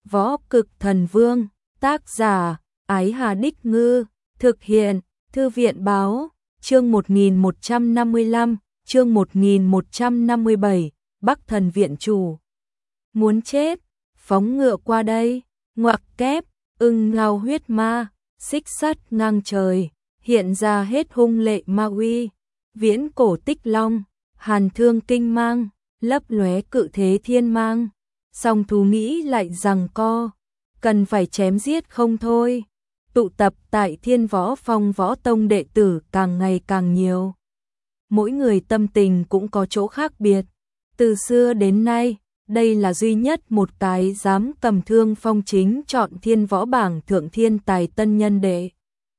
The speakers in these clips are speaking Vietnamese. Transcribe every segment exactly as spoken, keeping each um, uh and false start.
Võ Cực Thần Vương, tác giả, Ái Hà Đích Ngư, thực hiện, Thư viện Báo, chương một nghìn một trăm năm mươi lăm, chương một nghìn một trăm năm mươi bảy, Bắc Thần Viện Chủ. Muốn chết, phóng ngựa qua đây, ngoặc kép, ưng ngao huyết ma, xích sắt ngang trời, hiện ra hết hung lệ ma uy, viễn cổ tích long, hàn thương kinh mang, lấp lóe cự thế thiên mang. Song thú nghĩ lại rằng co, cần phải chém giết không thôi. Tụ tập tại Thiên Võ Phong võ tông đệ tử càng ngày càng nhiều. Mỗi người tâm tình cũng có chỗ khác biệt. Từ xưa đến nay, đây là duy nhất một cái dám cầm thương phong chính chọn Thiên Võ bảng thượng thiên tài tân nhân đệ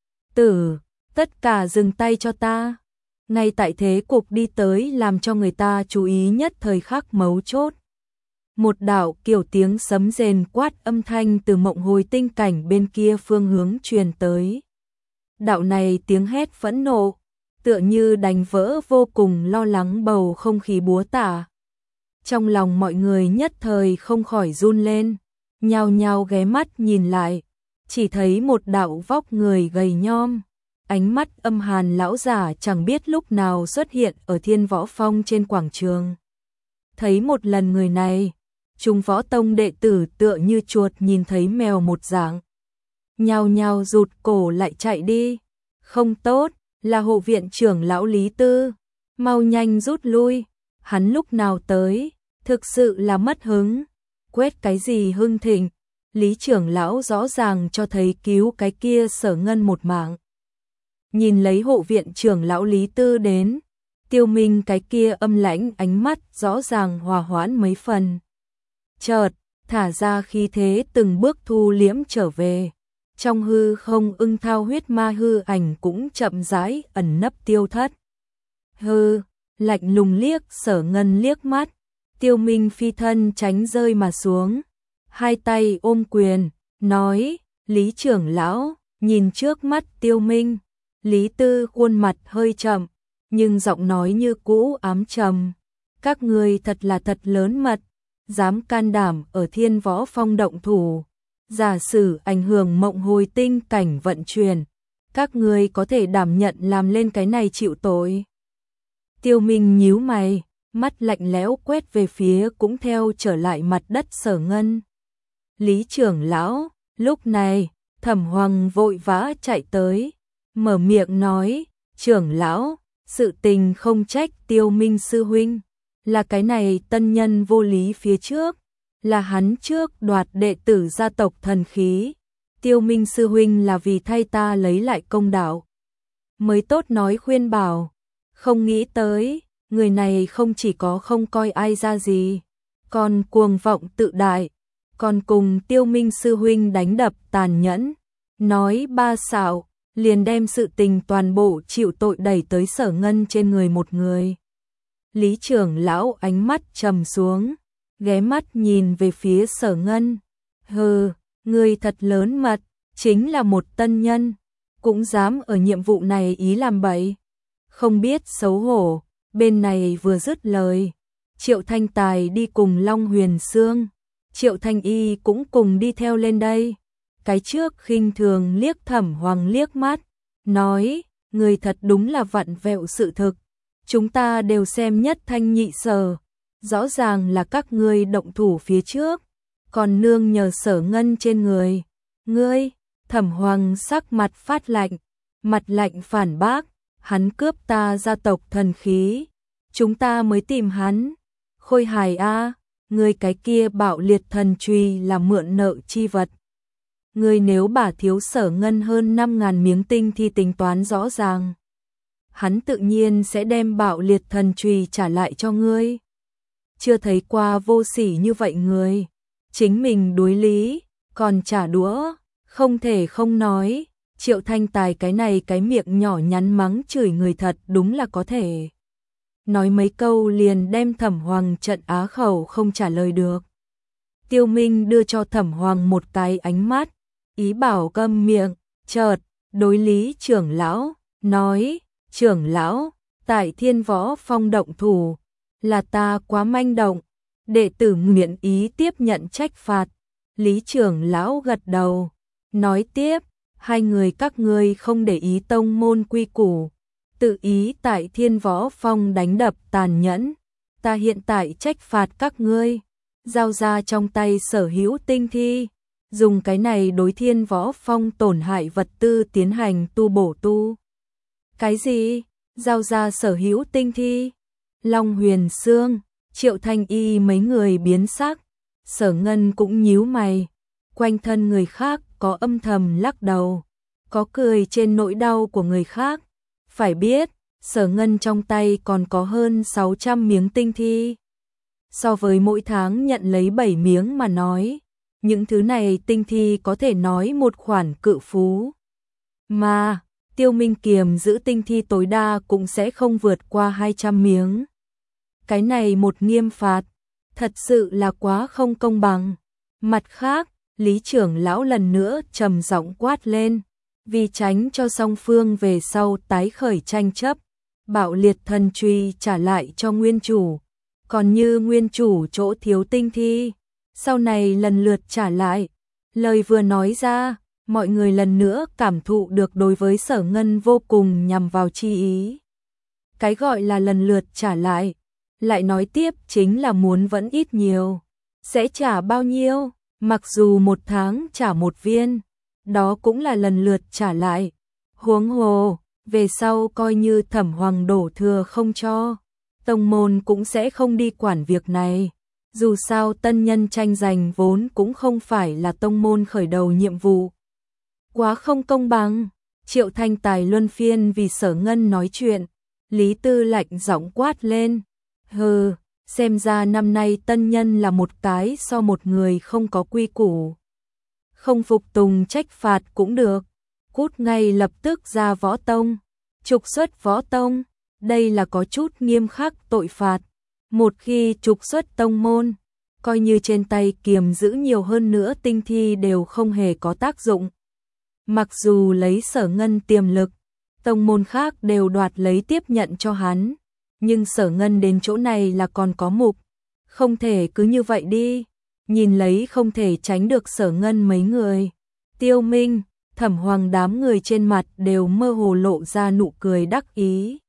tử. Tất cả dừng tay cho ta. Ngay tại thế cục đi tới làm cho người ta chú ý nhất thời khắc mấu chốt. Một đạo kiểu tiếng sấm rền quát âm thanh từ mộng hồi tinh cảnh bên kia phương hướng truyền tới. Đạo này tiếng hét phẫn nộ, tựa như đánh vỡ vô cùng lo lắng bầu không khí búa tả. Trong lòng mọi người nhất thời không khỏi run lên, nhao nhao ghé mắt nhìn lại, chỉ thấy một đạo vóc người gầy nhom, ánh mắt âm hàn lão giả chẳng biết lúc nào xuất hiện ở Thiên Võ Phong trên quảng trường. Thấy một lần người này, chúng võ tông đệ tử tựa như chuột nhìn thấy mèo một dạng. Nhao nhao rụt cổ lại chạy đi. Không tốt, là hộ viện trưởng lão Lý Tư. Mau nhanh rút lui. Hắn lúc nào tới, thực sự là mất hứng. Quét cái gì hưng thịnh. Lý trưởng lão rõ ràng cho thấy cứu cái kia Sở Ngân một mạng. Nhìn lấy hộ viện trưởng lão Lý Tư đến, Tiêu Minh cái kia âm lãnh ánh mắt rõ ràng hòa hoãn mấy phần. Chợt, thả ra khí thế từng bước thu liễm trở về. Trong hư không ưng thao huyết ma hư ảnh cũng chậm rãi ẩn nấp tiêu thất. Hư, lạnh lùng liếc Sở Ngân liếc mắt, Tiêu Minh phi thân tránh rơi mà xuống. Hai tay ôm quyền, nói, Lý trưởng lão, nhìn trước mắt Tiêu Minh. Lý Tư khuôn mặt hơi chậm, nhưng giọng nói như cũ ám trầm. Các người thật là thật lớn mật. Dám can đảm ở Thiên Võ Phong động thủ, giả sử ảnh hưởng mộng hồi tinh cảnh vận chuyển, các ngươi có thể đảm nhận làm lên cái này chịu tội. Tiêu Minh nhíu mày, mắt lạnh lẽo quét về phía cũng theo trở lại mặt đất Sở Ngân. Lý trưởng lão, lúc này, Thẩm Hoàng vội vã chạy tới, mở miệng nói, trưởng lão, sự tình không trách Tiêu Minh sư huynh. Là cái này tân nhân vô lý phía trước, là hắn trước đoạt đệ tử gia tộc thần khí. Tiêu Minh sư huynh là vì thay ta lấy lại công đạo. Mới tốt nói khuyên bảo, không nghĩ tới, người này không chỉ có không coi ai ra gì, còn cuồng vọng tự đại, còn cùng Tiêu Minh sư huynh đánh đập tàn nhẫn, nói ba xạo, liền đem sự tình toàn bộ chịu tội đẩy tới Sở Ngân trên người một người. Lý trưởng lão ánh mắt trầm xuống, ghé mắt nhìn về phía Sở Ngân. Hừ, ngươi thật lớn mật, chính là một tân nhân, cũng dám ở nhiệm vụ này ý làm bậy. Không biết xấu hổ, bên này vừa dứt lời. Triệu Thanh Tài đi cùng Long Huyền Sương, Triệu Thanh Y cũng cùng đi theo lên đây. Cái trước khinh thường liếc Thẩm Hoàng liếc mắt, nói, người thật đúng là vặn vẹo sự thực. Chúng ta đều xem nhất thanh nhị sở, rõ ràng là các ngươi động thủ phía trước, còn nương nhờ Sở Ngân trên người. Ngươi, Thẩm Hoàng sắc mặt phát lạnh, mặt lạnh phản bác, hắn cướp ta gia tộc thần khí, chúng ta mới tìm hắn. Khôi hài a, ngươi cái kia bạo liệt thần truy là mượn nợ chi vật. Ngươi nếu bả thiếu Sở Ngân hơn năm ngàn miếng tinh thì tính toán rõ ràng. Hắn tự nhiên sẽ đem bạo liệt thần chùy trả lại cho ngươi. Chưa thấy qua vô sỉ như vậy người. Chính mình đối lý, còn trả đũa, không thể không nói. Triệu Thanh Tài cái này cái miệng nhỏ nhắn mắng chửi người thật đúng là có thể. Nói mấy câu liền đem Thẩm Hoàng trận á khẩu không trả lời được. Tiêu Minh đưa cho Thẩm Hoàng một cái ánh mắt, ý bảo câm miệng, chợt, đối Lý trưởng lão, nói, trưởng lão, tại Thiên Võ Phong động thủ, là ta quá manh động, đệ tử nguyện ý tiếp nhận trách phạt, Lý trưởng lão gật đầu, nói tiếp, hai người các ngươi không để ý tông môn quy củ, tự ý tại Thiên Võ Phong đánh đập tàn nhẫn, ta hiện tại trách phạt các ngươi, giao ra trong tay sở hữu tinh thi, dùng cái này đối Thiên Võ Phong tổn hại vật tư tiến hành tu bổ tu. Cái gì? Giao ra sở hữu tinh thi? Long Huyền Sương, Triệu Thanh Y mấy người biến sắc, Sở Ngân cũng nhíu mày, quanh thân người khác có âm thầm lắc đầu, có cười trên nỗi đau của người khác. Phải biết, Sở Ngân trong tay còn có hơn sáu trăm miếng tinh thi. So với mỗi tháng nhận lấy bảy miếng mà nói, những thứ này tinh thi có thể nói một khoản cự phú. Mà, Tiêu Minh Kiềm giữ tinh thi tối đa cũng sẽ không vượt qua hai trăm miếng. Cái này một nghiêm phạt, thật sự là quá không công bằng. Mặt khác, Lý trưởng lão lần nữa trầm giọng quát lên, vì tránh cho song phương về sau tái khởi tranh chấp, Bạo Liệt Thần Truy trả lại cho nguyên chủ, còn như nguyên chủ chỗ thiếu tinh thi, sau này lần lượt trả lại. Lời vừa nói ra, mọi người lần nữa cảm thụ được đối với Sở Ngân vô cùng nhằm vào chi ý. Cái gọi là lần lượt trả lại, lại nói tiếp chính là muốn vẫn ít nhiều. Sẽ trả bao nhiêu? Mặc dù một tháng trả một viên, đó cũng là lần lượt trả lại. Huống hồ, về sau coi như Thẩm Hoàng đổ thừa không cho, tông môn cũng sẽ không đi quản việc này. Dù sao tân nhân tranh giành vốn cũng không phải là tông môn khởi đầu nhiệm vụ. Quá không công bằng. Triệu Thanh Tài luân phiên vì Sở Ngân nói chuyện, Lý Tư lạnh giọng quát lên, hừ, xem ra năm nay tân nhân là một cái so một người không có quy củ. Không phục tùng trách phạt cũng được, cút ngay lập tức ra võ tông, trục xuất võ tông, đây là có chút nghiêm khắc tội phạt. Một khi trục xuất tông môn, coi như trên tay kiềm giữ nhiều hơn nữa tinh thi đều không hề có tác dụng. Mặc dù lấy Sở Ngân tiềm lực, tông môn khác đều đoạt lấy tiếp nhận cho hắn, nhưng Sở Ngân đến chỗ này là còn có mục, không thể cứ như vậy đi. Nhìn lấy không thể tránh được Sở Ngân mấy người, Tiêu Minh, Thẩm Hoàng đám người trên mặt đều mơ hồ lộ ra nụ cười đắc ý.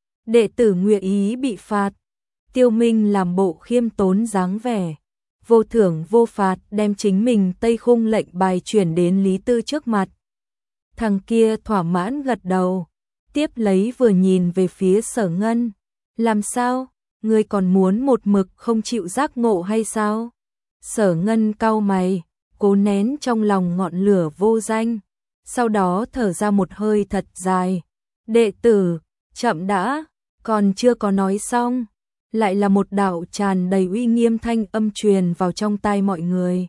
Đệ tử Nguyệt Ý bị phạt, Tiêu Minh làm bộ khiêm tốn dáng vẻ, vô thưởng vô phạt đem chính mình Tây Khung lệnh bài chuyển đến Lý Tư trước mặt. Thằng kia thỏa mãn gật đầu, tiếp lấy vừa nhìn về phía Sở Ngân, làm sao, ngươi còn muốn một mực không chịu giác ngộ hay sao? Sở Ngân cau mày, cố nén trong lòng ngọn lửa vô danh, sau đó thở ra một hơi thật dài. Đệ tử, chậm đã, còn chưa có nói xong, lại là một đạo tràn đầy uy nghiêm thanh âm truyền vào trong tai mọi người.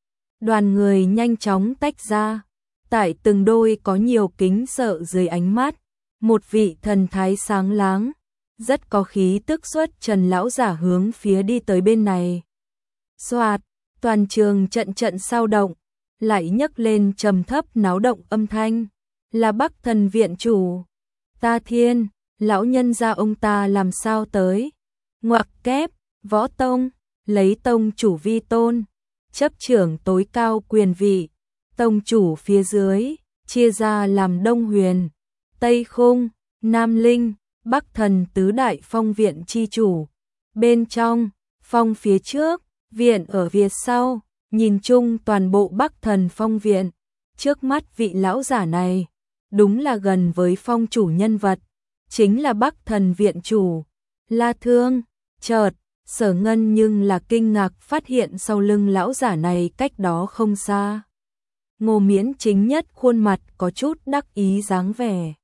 Đoàn người nhanh chóng tách ra, tại từng đôi có nhiều kính sợ dưới ánh mắt, một vị thần thái sáng láng, rất có khí tức xuất trần lão giả hướng phía đi tới bên này. Soạt, toàn trường trận trận sao động, lại nhấc lên trầm thấp náo động âm thanh, là Bắc Thần viện chủ. Ta thiên, lão nhân gia ông ta làm sao tới? Ngoặc kép, võ tông, lấy tông chủ vi tôn, chấp trưởng tối cao quyền vị, tông chủ phía dưới, chia ra làm Đông Huyền, Tây Khung, Nam Linh, Bắc Thần tứ đại phong viện chi chủ. Bên trong, phong phía trước, viện ở phía sau, nhìn chung toàn bộ Bắc Thần phong viện. Trước mắt vị lão giả này, đúng là gần với phong chủ nhân vật, chính là Bắc Thần viện chủ, La Thương. Chợt, Sở Ngân nhưng là kinh ngạc phát hiện sau lưng lão giả này cách đó không xa. Ngô Miễn chính nhất khuôn mặt có chút đắc ý dáng vẻ.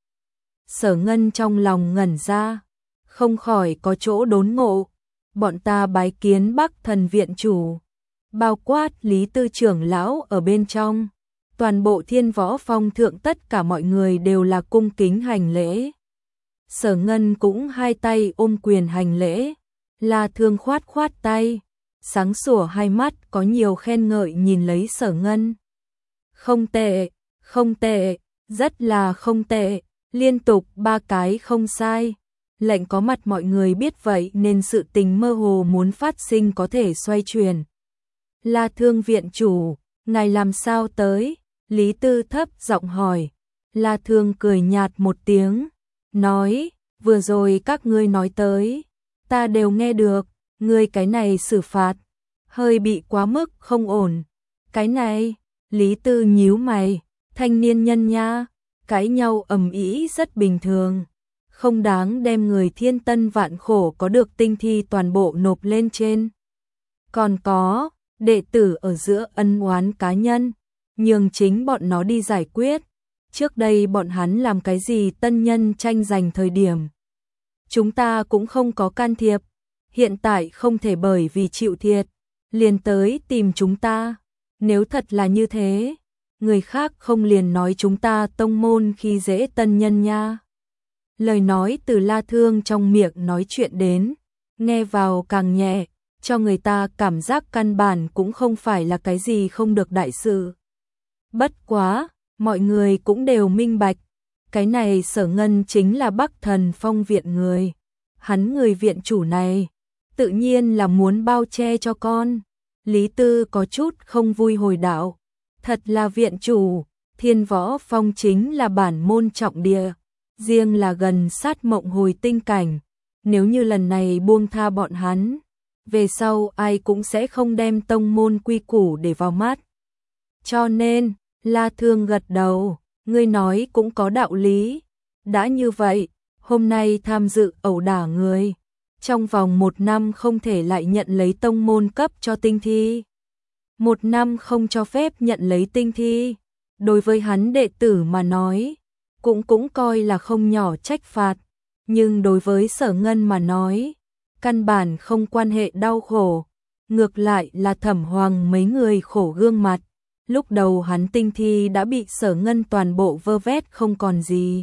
Sở Ngân trong lòng ngẩn ra, không khỏi có chỗ đốn ngộ. Bọn ta bái kiến Bắc Thần viện chủ, bao quát Lý Tư trưởng lão ở bên trong. Toàn bộ Thiên Võ Phong thượng tất cả mọi người đều là cung kính hành lễ. Sở Ngân cũng hai tay ôm quyền hành lễ. La Thương khoát khoát tay, sáng sủa hai mắt có nhiều khen ngợi nhìn lấy Sở Ngân. Không tệ, không tệ, rất là không tệ, liên tục ba cái không sai. Lệnh có mặt mọi người biết vậy nên sự tình mơ hồ muốn phát sinh có thể xoay chuyển. La Thương viện chủ, Ngài làm sao tới? Lý Tư thấp giọng hỏi. La Thương cười nhạt một tiếng, nói, vừa rồi các ngươi nói tới, ta đều nghe được, ngươi cái này xử phạt, hơi bị quá mức không ổn. Cái này, Lý Tư nhíu mày, thanh niên nhân nha, cãi nhau ầm ĩ rất bình thường, không đáng đem người thiên tân vạn khổ có được tinh thi toàn bộ nộp lên trên. Còn có, đệ tử ở giữa ân oán cá nhân, nhường chính bọn nó đi giải quyết. Trước đây bọn hắn làm cái gì tân nhân tranh giành thời điểm, chúng ta cũng không có can thiệp, hiện tại không thể bởi vì chịu thiệt, liền tới tìm chúng ta. Nếu thật là như thế, người khác không liền nói chúng ta tông môn khi dễ tân nhân nha. Lời nói từ La Thương trong miệng nói chuyện đến, nghe vào càng nhẹ, cho người ta cảm giác căn bản cũng không phải là cái gì không được đại sự. Bất quá, mọi người cũng đều minh bạch, cái này Sở Ngân chính là Bắc Thần Phong viện người. Hắn người viện chủ này, tự nhiên là muốn bao che cho con. Lý Tư có chút không vui hồi đạo, thật là viện chủ, Thiên Võ Phong chính là bản môn trọng địa, riêng là gần sát mộng hồi tinh cảnh, nếu như lần này buông tha bọn hắn, về sau ai cũng sẽ không đem tông môn quy củ để vào mắt. Cho nên, La Thương gật đầu, ngươi nói cũng có đạo lý. Đã như vậy, hôm nay tham dự ẩu đả người, trong vòng một năm không thể lại nhận lấy tông môn cấp cho tinh thi. Một năm không cho phép nhận lấy tinh thi, đối với hắn đệ tử mà nói, cũng cũng coi là không nhỏ trách phạt, nhưng đối với Sở Ngân mà nói, căn bản không quan hệ đau khổ, ngược lại là Thẩm Hoàng mấy người khổ gương mặt. Lúc đầu hắn tinh thi đã bị Sở Ngân toàn bộ vơ vét không còn gì.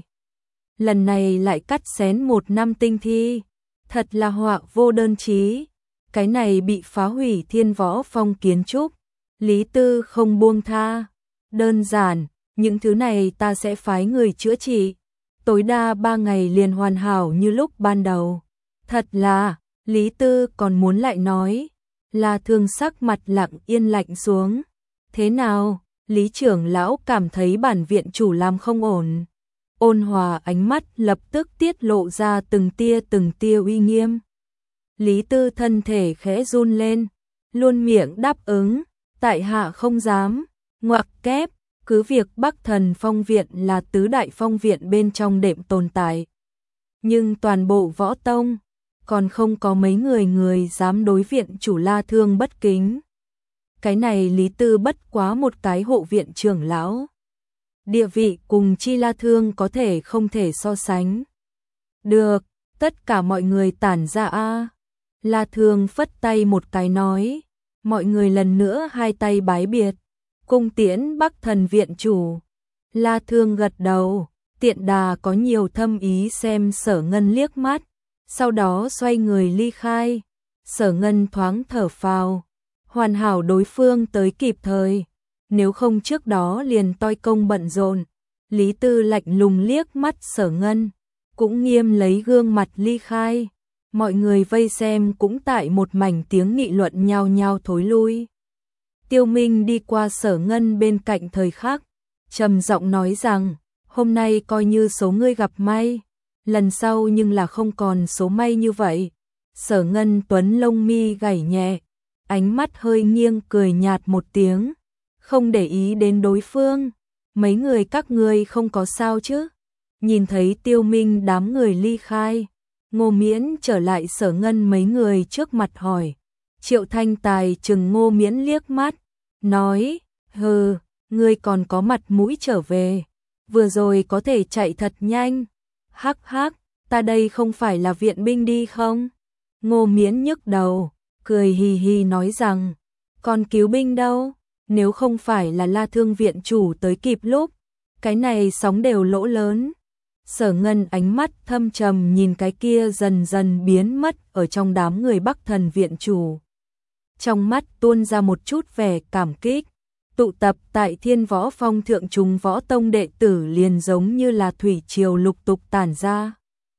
Lần này lại cắt xén một năm tinh thi, thật là họa vô đơn chí. Cái này bị phá hủy Thiên Võ Phong kiến trúc, Lý Tư không buông tha. Đơn giản, những thứ này ta sẽ phái người chữa trị, tối đa ba ngày liền hoàn hảo như lúc ban đầu. Thật là, Lý Tư còn muốn lại nói, là Thương sắc mặt lặng yên lạnh xuống. Thế nào, Lý trưởng lão cảm thấy bản viện chủ làm không ổn. Ôn Hòa ánh mắt lập tức tiết lộ ra từng tia từng tia uy nghiêm. Lý Tư thân thể khẽ run lên, luôn miệng đáp ứng, tại hạ không dám, ngoặc kép, cứ việc Bắc Thần Phong viện là tứ đại phong viện bên trong đệm tồn tại. Nhưng toàn bộ võ tông, còn không có mấy người người dám đối viện chủ La Thương bất kính. Cái này Lý Tư bất quá một cái hộ viện trưởng lão, địa vị cùng chi La Thương có thể không thể so sánh. Được, tất cả mọi người tản ra a. La Thương phất tay một cái nói, mọi người lần nữa hai tay bái biệt, cung tiễn Bắc Thần viện chủ. La Thương gật đầu, tiện đà có nhiều thâm ý xem Sở Ngân liếc mắt, sau đó xoay người ly khai. Sở Ngân thoáng thở phào, hoàn hảo đối phương tới kịp thời, nếu không trước đó liền toi công bận rộn. Lý Tư lạnh lùng liếc mắt Sở Ngân, cũng nghiêm lấy gương mặt ly khai. Mọi người vây xem cũng tại một mảnh tiếng nghị luận nhao nhao thối lui. Tiêu Minh đi qua Sở Ngân bên cạnh thời khắc, trầm giọng nói rằng, hôm nay coi như số ngươi gặp may, lần sau nhưng là không còn số may như vậy. Sở Ngân tuấn lông mi gảy nhẹ, ánh mắt hơi nghiêng cười nhạt một tiếng, không để ý đến đối phương. Mấy người các ngươi không có sao chứ? Nhìn thấy Tiêu Minh đám người ly khai, Ngô Miễn trở lại Sở Ngân mấy người trước mặt hỏi. Triệu Thanh Tài chừng Ngô Miễn liếc mắt, nói, hừ, ngươi còn có mặt mũi trở về, vừa rồi có thể chạy thật nhanh. Hắc hắc, ta đây không phải là viện binh đi không? Ngô Miễn nhức đầu, cười hì hì nói rằng, còn cứu binh đâu, nếu không phải là La Thương viện chủ tới kịp lúc, cái này sóng đều lỗ lớn. Sở Ngân ánh mắt thâm trầm nhìn cái kia dần dần biến mất ở trong đám người Bắc Thần viện chủ. Trong mắt tuôn ra một chút vẻ cảm kích, tụ tập tại Thiên Võ Phong thượng trung võ tông đệ tử liền giống như là thủy triều lục tục tản ra.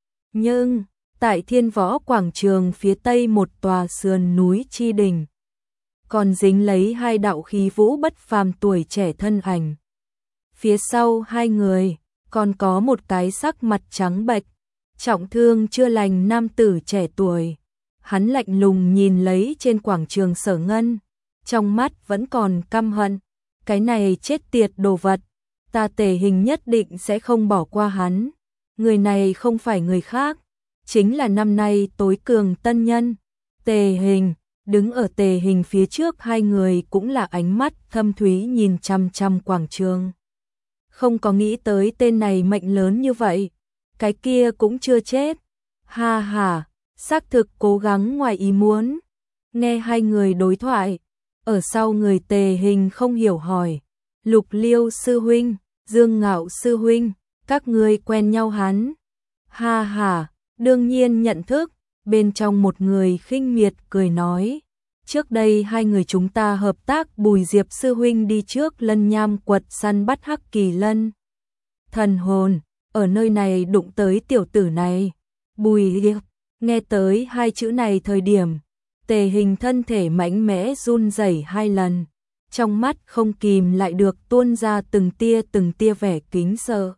Nhưng, tại Thiên Võ quảng trường phía tây một tòa sườn núi chi đỉnh, còn dính lấy hai đạo khí vũ bất phàm tuổi trẻ thân ảnh. Phía sau hai người, còn có một cái sắc mặt trắng bệch, trọng thương chưa lành nam tử trẻ tuổi. Hắn lạnh lùng nhìn lấy trên quảng trường Sở Ngân, trong mắt vẫn còn căm hận. Cái này chết tiệt đồ vật, ta Tề Hình nhất định sẽ không bỏ qua hắn. Người này không phải người khác, chính là năm nay tối cường tân nhân, Tề Hình. Đứng ở Tề Hình phía trước hai người cũng là ánh mắt thâm thúy nhìn chăm chăm quảng trường. Không có nghĩ tới tên này mệnh lớn như vậy, cái kia cũng chưa chết. Ha ha, xác thực cố gắng ngoài ý muốn. Nghe hai người đối thoại, ở sau người Tề Hình không hiểu hỏi, Lục Liêu sư huynh, Dương Ngạo sư huynh, các ngươi quen nhau hắn? Ha ha, đương nhiên nhận thức. Bên trong một người khinh miệt cười nói, trước đây hai người chúng ta hợp tác, Bùi Diệp sư huynh đi trước Lân Nham quật săn bắt hắc kỳ lân thần hồn, ở nơi này đụng tới tiểu tử này. Bùi Diệp, nghe tới hai chữ này thời điểm, Tề Hình thân thể mạnh mẽ run rẩy hai lần, trong mắt không kìm lại được tuôn ra từng tia từng tia vẻ kính sợ.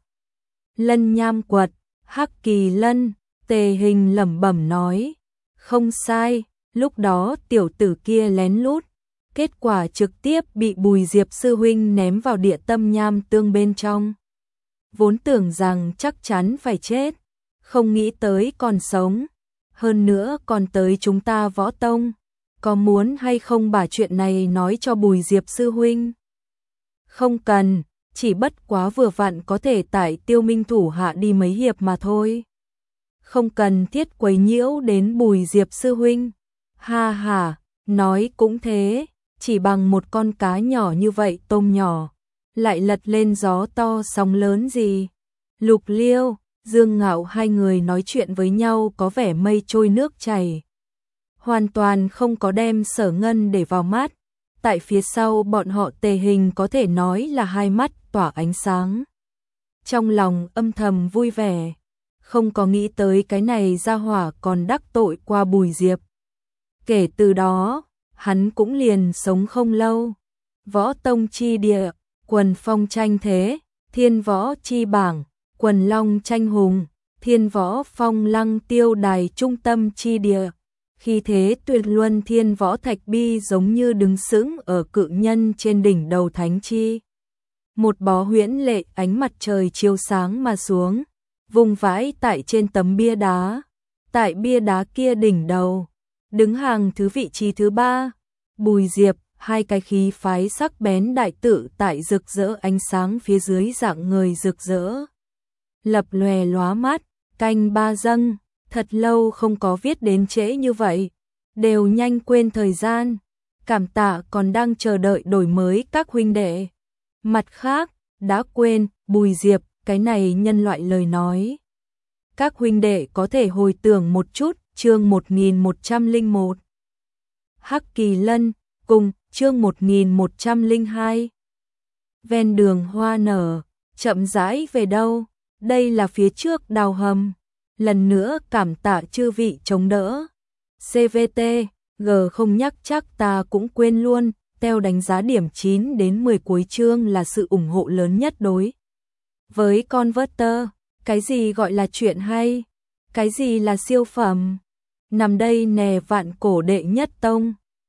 Lân Nham quật, hắc kỳ lân, Tề Hình lẩm bẩm nói, không sai, lúc đó tiểu tử kia lén lút, kết quả trực tiếp bị Bùi Diệp sư huynh ném vào địa tâm nham tương bên trong. Vốn tưởng rằng chắc chắn phải chết, không nghĩ tới còn sống, hơn nữa còn tới chúng ta Võ Tông, có muốn hay không把chuyện này nói cho Bùi Diệp sư huynh? Không cần, chỉ bất quá vừa vặn có thể tại Tiêu Minh thủ hạ đi mấy hiệp mà thôi. Không cần thiết quấy nhiễu đến Bùi Diệp sư huynh. Ha ha, nói cũng thế, chỉ bằng một con cá nhỏ như vậy tôm nhỏ, lại lật lên gió to sóng lớn gì. Lục Liêu, Dương Ngạo hai người nói chuyện với nhau có vẻ mây trôi nước chảy, hoàn toàn không có đem Sở Ngân để vào mắt. Tại phía sau bọn họ Tề Hình có thể nói là hai mắt tỏa ánh sáng. Trong lòng âm thầm vui vẻ, không có nghĩ tới cái này ra hỏa còn đắc tội qua Bùi Diệp. Kể từ đó, hắn cũng liền sống không lâu. Võ Tông chi địa, quần phong tranh thế, thiên võ chi bảng, quần long tranh hùng, thiên võ phong lăng tiêu đài trung tâm chi địa. Khi thế tuyệt luân thiên võ thạch bi giống như đứng sững ở cự nhân trên đỉnh đầu thánh chi. Một bó huyễn lệ ánh mặt trời chiếu sáng mà xuống, vùng vãi tại trên tấm bia đá. Tại bia đá kia đỉnh đầu, đứng hàng thứ vị trí thứ ba, Bùi Diệp, hai cái khí phái sắc bén đại tự tại rực rỡ ánh sáng phía dưới dạng người rực rỡ. Lập lòe lóa mắt, canh ba dâng, thật lâu không có viết đến trễ như vậy, đều nhanh quên thời gian, cảm tạ còn đang chờ đợi đổi mới các huynh đệ. Mặt khác, đã quên, Bùi Diệp, cái này nhân loại lời nói. Các huynh đệ có thể hồi tưởng một chút, chương một nghìn một trăm lẻ một. Hắc Kỳ Lân, cùng, chương một nghìn một trăm lẻ hai. Ven đường hoa nở, chậm rãi về đâu, đây là phía trước đào hầm. Lần nữa cảm tạ chư vị chống đỡ. xê vê tê, G không nhắc chắc ta cũng quên luôn, theo đánh giá điểm chín đến mười cuối chương là sự ủng hộ lớn nhất đối với Converter. Cái gì gọi là chuyện hay? Cái gì là siêu phẩm? Nằm đây nè vạn cổ đệ nhất tông,